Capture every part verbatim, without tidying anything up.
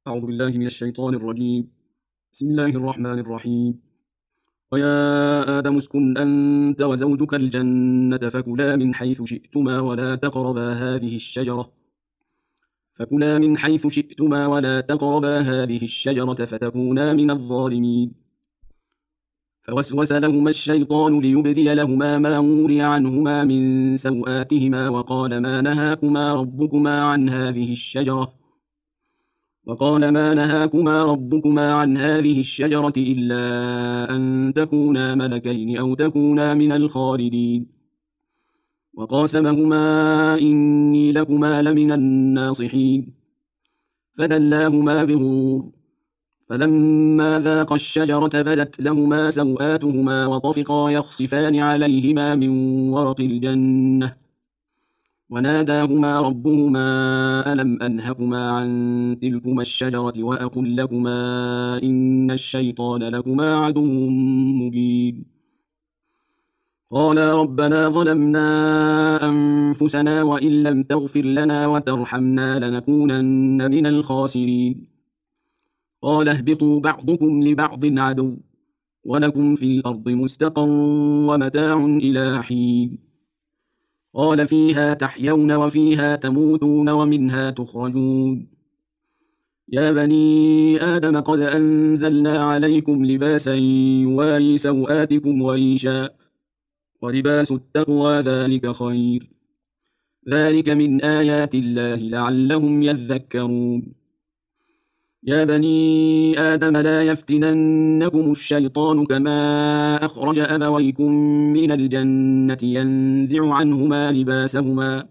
أعوذ بالله من الشيطان الرجيم. بسم الله الرحمن الرحيم. ويا آدم اسكن أنت وزوجك الجنة فكلا من حيث شئتما ولا تقربا هذه الشجرة فكلا من حيث شئتما ولا تقربا هذه الشجرة فتكونا من الظالمين. فوسوس لهما الشيطان ليبدي لهما ما وري عنهما من سوآتهما وقال ما نهاكما ربكما عن هذه الشجرة وقال ما نهاكما ربكما عن هذه الشجرة إلا أن تكونا ملكين أو تكونا من الخالدين. وقاسمهما إني لكما لمن الناصحين فدلاهما بغرور فلما ذاقا الشجرة بدت لهما سوآتهما وطفقا يخصفان عليهما من ورق الجنة وناداهما ربهما ألم أنهكما عن تلكما الشجرة وأقل لكما إن الشيطان لكما عدو مبين. قالا ربنا ظلمنا أنفسنا وإن لم تغفر لنا وترحمنا لنكونن من الخاسرين. قال اهبطوا بعضكم لبعض عدو ولكم في الأرض مستقر ومتاع إلى حين. قال فيها تحيون وفيها تموتون ومنها تخرجون. يا بني آدم قد أنزلنا عليكم لباسا يواري سوآتكم وريشا ولباس التقوى ذلك خير ذلك من آيات الله لعلهم يذكرون. يا بني آدم لا يفتننكم الشيطان كما أخرج أبويكم من الجنة ينزع عنهما لباسهما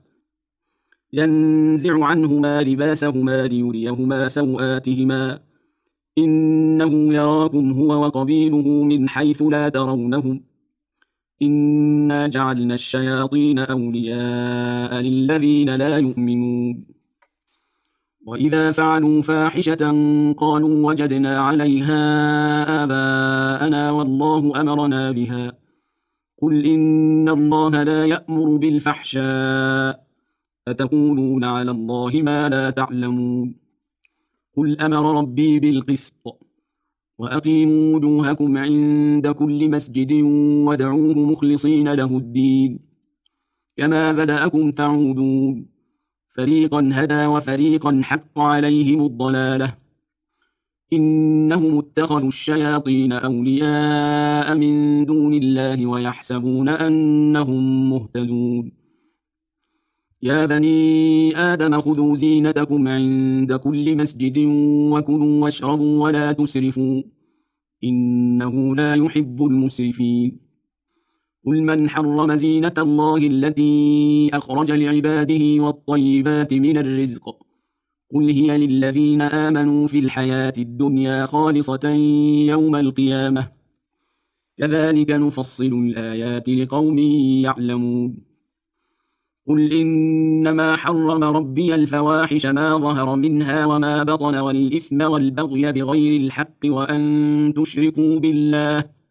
ينزع عنهما لباسهما ليريهما سوآتهما إنه يراكم هو وقبيله من حيث لا ترونهم إنا جعلنا الشياطين أولياء للذين لا يؤمنون. وإذا فعلوا فاحشة قالوا وجدنا عليها آباءنا والله أمرنا بها قل إن الله لا يأمر بالفحشاء أتقولون على الله ما لا تعلمون. قل أمر ربي بالقسط وأقيموا وجوهكم عند كل مسجد وادعوه مخلصين له الدين كما بدأكم تعودون فريقا هدى وفريقا حق عليهم الضلالة إنهم اتخذوا الشياطين أولياء من دون الله ويحسبون أنهم مهتدون. يا بني آدم خذوا زينتكم عند كل مسجد وكلوا واشربوا ولا تسرفوا إنه لا يحب المسرفين. قل من حرم زينة الله التي أخرج لعباده والطيبات من الرزق قل هي للذين آمنوا في الحياة الدنيا خالصة يوم القيامة كذلك نفصل الآيات لقوم يعلمون. قل إنما حرم ربي الفواحش ما ظهر منها وما بطن والإثم والبغي بغير الحق وأن تشركوا بالله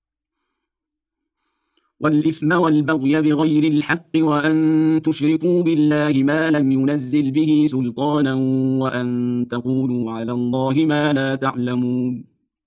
والإثم والبغي بغير الحق وأن تشركوا بالله ما لم ينزل به سلطانا وأن تقولوا على الله ما لا تعلمون.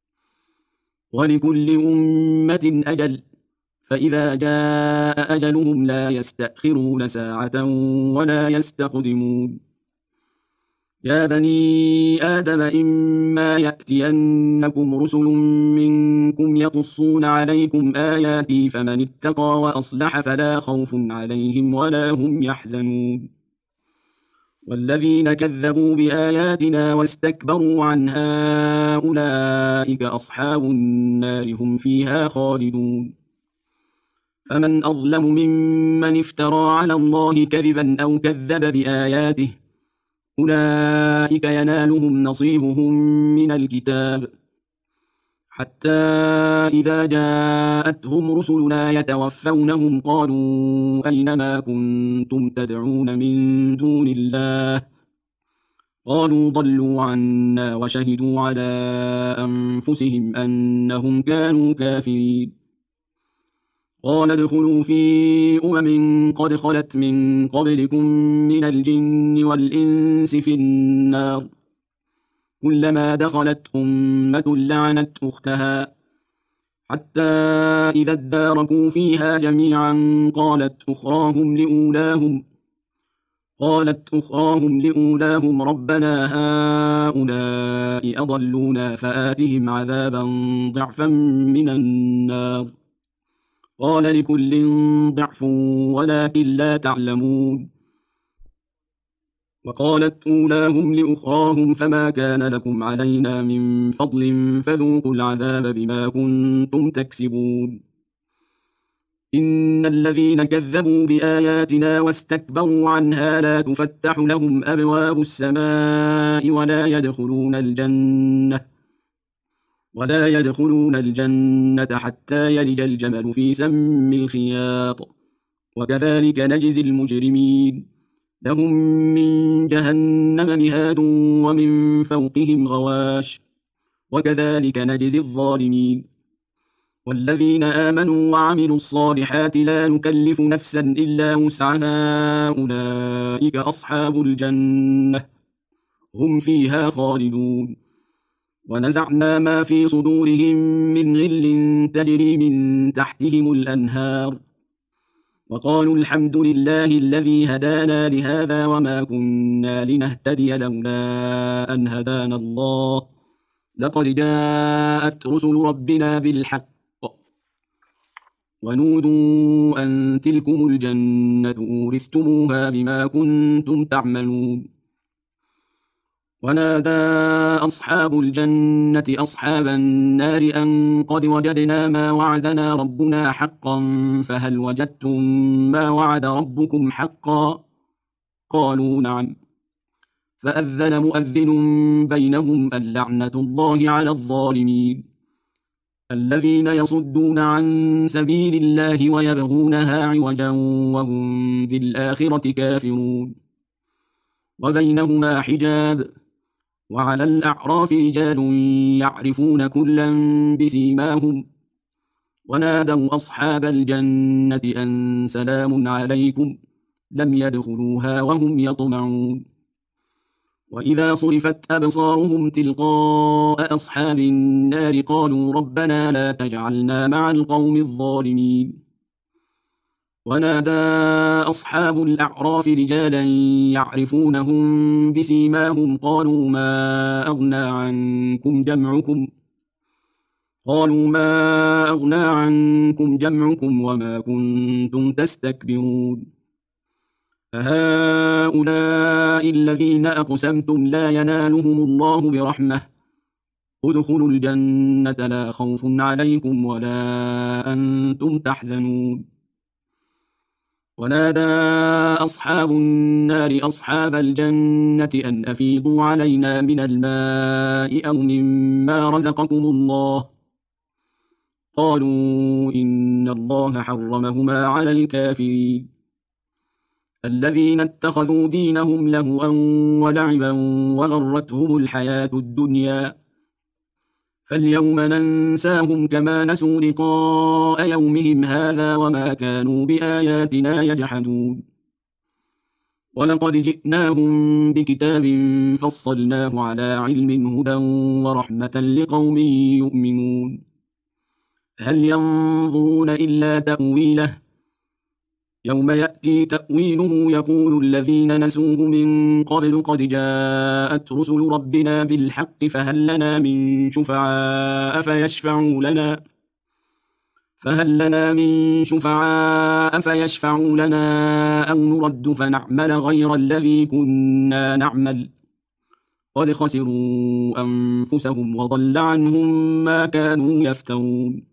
ولكل أمة أجل فإذا جاء أجلهم لا يستأخرون ساعة ولا يستقدمون. يا بني آدم إما يأتينكم رسل منكم يقصون عليكم آياتي فمن اتقى وأصلح فلا خوف عليهم ولا هم يحزنون. والذين كذبوا بآياتنا واستكبروا عنها أولئك أصحاب النار هم فيها خالدون. فمن أظلم ممن افترى على الله كذبا أو كذب بآياته أولئك ينالهم نصيبهم من الكتاب حتى إذا جاءتهم رسلنا يتوفونهم قالوا أين ما كنتم تدعون من دون الله قالوا ضلوا عنا وشهدوا على أنفسهم أنهم كانوا كافرين. قال ادخلوا في أمم قد خلت من قبلكم من الجن والإنس في النار كلما دخلت أمة لعنت أختها حتى إذا اداركوا فيها جميعا قالت أخراهم لأولاهم قالت أخراهم لأولاهم ربنا هؤلاء أضلونا فآتهم عذابا ضعفا من النار قال لكل ضعف ولكن لا تعلمون وقالت أولاهم لأخراهم فما كان لكم علينا من فضل فذوقوا العذاب بما كنتم تكسبون إن الذين كذبوا بآياتنا واستكبروا عنها لا تفتح لهم أبواب السماء ولا يدخلون الجنة ولا يدخلون الجنة حتى يلج الجمل في سم الخياط وكذلك نجزي المجرمين لهم من جهنم مهاد ومن فوقهم غواش وكذلك نجزي الظالمين والذين آمنوا وعملوا الصالحات لا نكلف نفسا إلا وسعها أولئك أصحاب الجنة هم فيها خالدون ونزعنا ما في صدورهم من غل تجري من تحتهم الأنهار وقالوا الحمد لله الذي هدانا لهذا وما كنا لنهتدي لولا أن هدانا الله لقد جاءت رسل ربنا بالحق ونودوا أن تلكم الجنة أورثتموها بما كنتم تعملون ونادى أصحاب الجنة أصحاب النار أن قد وجدنا ما وعدنا ربنا حقا فهل وجدتم ما وعد ربكم حقا قالوا نعم فأذن مؤذن بينهم اللعنة الله على الظالمين الذين يصدون عن سبيل الله ويبغونها عوجا وهم بالآخرة كافرون وبينهما حجاب وعلى الأعراف رجال يعرفون كلا بسيماهم ونادوا أصحاب الجنة أن سلام عليكم لم يدخلوها وهم يطمعون وإذا صرفت أبصارهم تلقاء أصحاب النار قالوا ربنا لا تجعلنا مع القوم الظالمين ونادى أصحاب الأعراف رجالا يعرفونهم بسيماهم قالوا ما أغنى عنكم جمعكم قالوا ما أغنى عنكم جمعكم وما كنتم تستكبرون فهؤلاء الذين أقسمتم لا ينالهم الله برحمة ادخلوا الجنة لا خوف عليكم ولا أنتم تحزنون ونادى أصحاب النار أصحاب الجنة أن أفيضوا علينا من الماء أو مما رزقكم الله قالوا إن الله حرمهما على الكافرين الذين اتخذوا دينهم لهوا ولعبا وغرتهم الحياة الدنيا فاليوم ننساهم كما نسوا لقاء يومهم هذا وما كانوا بآياتنا يجحدون ولقد جئناهم بكتاب فصلناه على علم هدى ورحمة لقوم يؤمنون هل ينظرون إلا تأويله يوم يأتي تأويله يقول الذين نسوه من قبل قد جاءت رسل ربنا بالحق فهل لنا من شفعاء فيشفعوا لنا فهل لنا من شفعاء فيشفعوا لنا أو نرد فنعمل غير الذي كنا نعمل قد خسروا أنفسهم وضل عنهم ما كانوا يفترون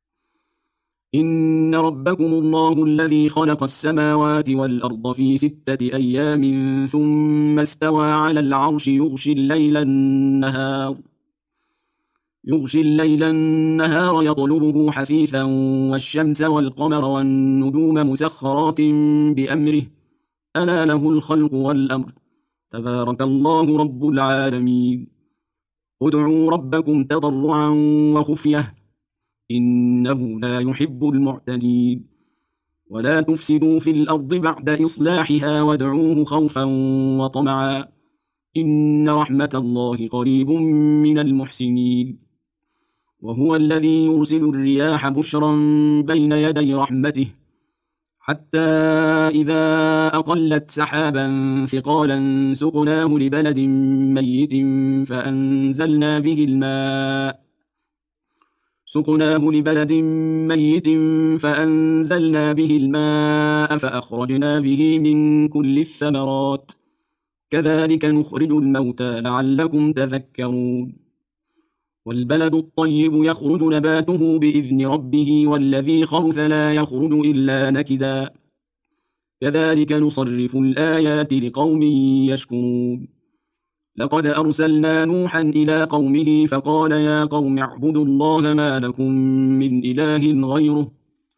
إن ربكم الله الذي خلق السماوات والأرض في ستة أيام ثم استوى على العرش يغشي الليل النهار يغشي الليل النهار يطلبه حثيثا والشمس والقمر والنجوم مسخرات بأمره ألا له الخلق والأمر تبارك الله رب العالمين ادعوا ربكم تضرعا وخفية إنه لا يحب المعتدين ولا تفسدوا في الأرض بعد إصلاحها وادعوه خوفا وطمعا إن رحمة الله قريب من المحسنين وهو الذي يرسل الرياح بشرا بين يدي رحمته حتى إذا أقلت سحابا ثقالا سقناه لبلد ميت فأنزلنا به الماء سقناه لبلد ميت فأنزلنا به الماء فأخرجنا به من كل الثمرات كذلك نخرج الموتى لعلكم تذكرون والبلد الطيب يخرج نباته بإذن ربه والذي خبث لا يخرج إلا نكدا كذلك نصرف الآيات لقوم يشكرون لقد أرسلنا نوحا إلى قومه فقال يا قوم اعبدوا الله ما لكم من إله غيره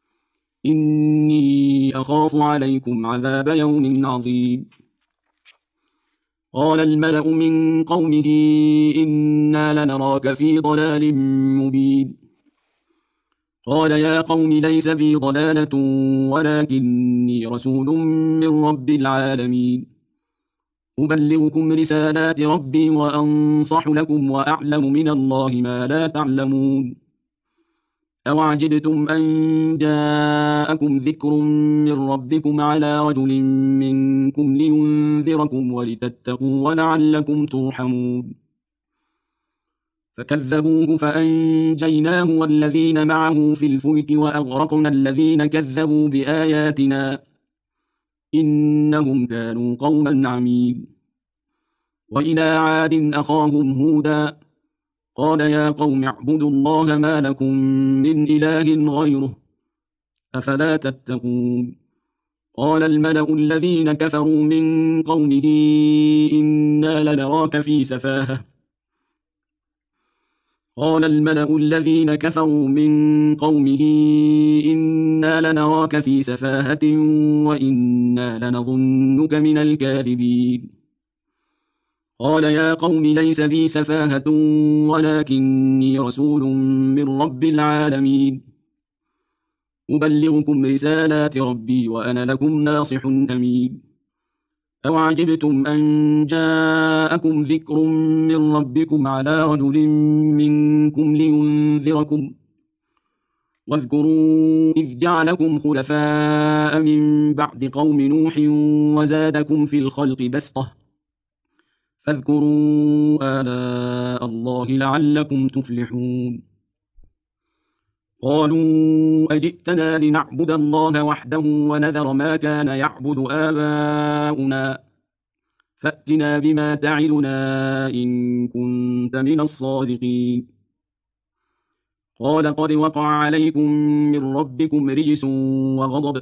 إني أخاف عليكم عذاب يوم عظيم قال الملأ من قومه إنا لنراك في ضلال مبين قال يا قوم ليس بي ضلالة ولكني رسول من رب العالمين أبلغكم رسالات ربي وأنصح لكم وأعلم من الله ما لا تعلمون أوعجبتم أن جاءكم ذكر من ربكم على رجل منكم لينذركم ولتتقوا ولعلكم ترحمون فكذبوه فأنجيناه والذين معه في الفلك وأغرقنا الذين كذبوا بآياتنا إنهم كانوا قوما عمين وإلى عاد أخاهم هودا قال يا قوم اعبدوا الله ما لكم من إله غيره أفلا تتقون قال الملأ الذين كفروا من قومه إنا لنراك في سفاهة قال الملأ الذين كفروا من قومه إنا لنراك في سفاهة وإنا لنظنك من الكاذبين قال يا قوم ليس بي سفاهة ولكني رسول من رب العالمين أبلغكم رسالات ربي وأنا لكم ناصح أمين أوعجبتم أن جاءكم ذكر من ربكم على رجل منكم لينذركم واذكروا إذ جعلكم خلفاء من بعد قوم نوح وزادكم في الخلق بسطة فاذكروا آلاء الله لعلكم تفلحون قالوا أجئتنا لنعبد الله وحده ونذر ما كان يعبد آباؤنا فأتنا بما تعدنا إن كنت من الصادقين قال قد وقع عليكم من ربكم رجس وغضب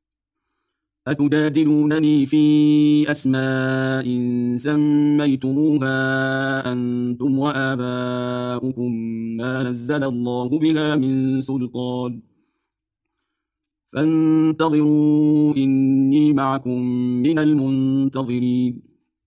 أتجادلونني في أسماء سميتموها أنتم وآباؤكم ما نزل الله بها من سلطان فانتظروا إني معكم من المنتظرين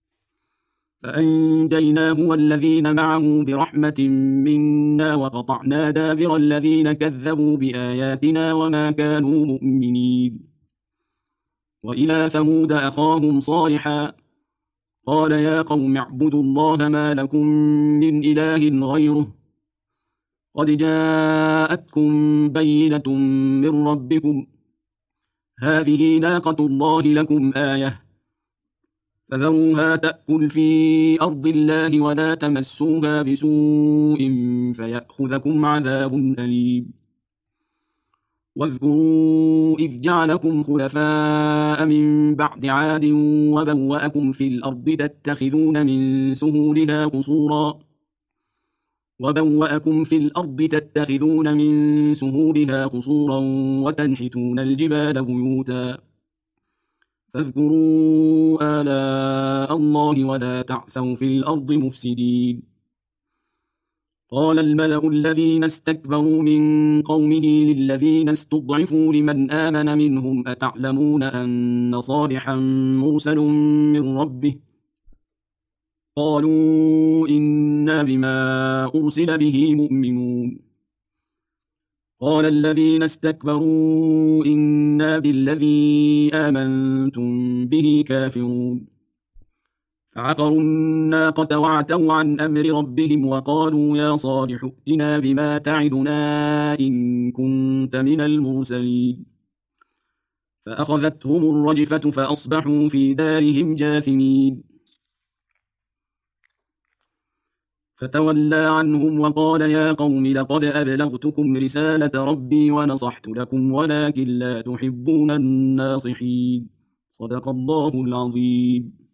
فأنجيناه والذين معه برحمة منا وقطعنا دابر الذين كذبوا بآياتنا وما كانوا مؤمنين وإلى ثمود أخاهم صالحا قال يا قوم اعبدوا الله ما لكم من إله غيره قد جاءتكم بينة من ربكم هذه ناقة الله لكم آية فذروها تأكل في أرض الله ولا تمسوها بسوء فيأخذكم عذاب أليم واذكروا إذ جعلكم خلفاء من بعد عاد وبوأكم في الأرض تتخذون من سهولها قصورا وبوأكم في الأرض تتخذون من سهولها قصورا وتنحتون الجبال بيوتا فاذكروا آلاء الله ولا تعثوا في الأرض مفسدين قال الملأ الذين استكبروا من قومه للذين استضعفوا لمن آمن منهم أتعلمون أن صالحا مرسل من ربه قالوا إنا بما أرسل به مؤمنون قال الذين استكبروا إنا بالذي آمنتم به كافرون فعقروا الناقة وعتوا عن أمر ربهم وقالوا يا صالح ائتنا بما تعدنا إن كنت من المرسلين فأخذتهم الرجفة فأصبحوا في دارهم جاثمين فتولى عنهم وقال يا قوم لقد أبلغتكم رسالة ربي ونصحت لكم ولكن لا تحبون الناصحين صدق الله العظيم.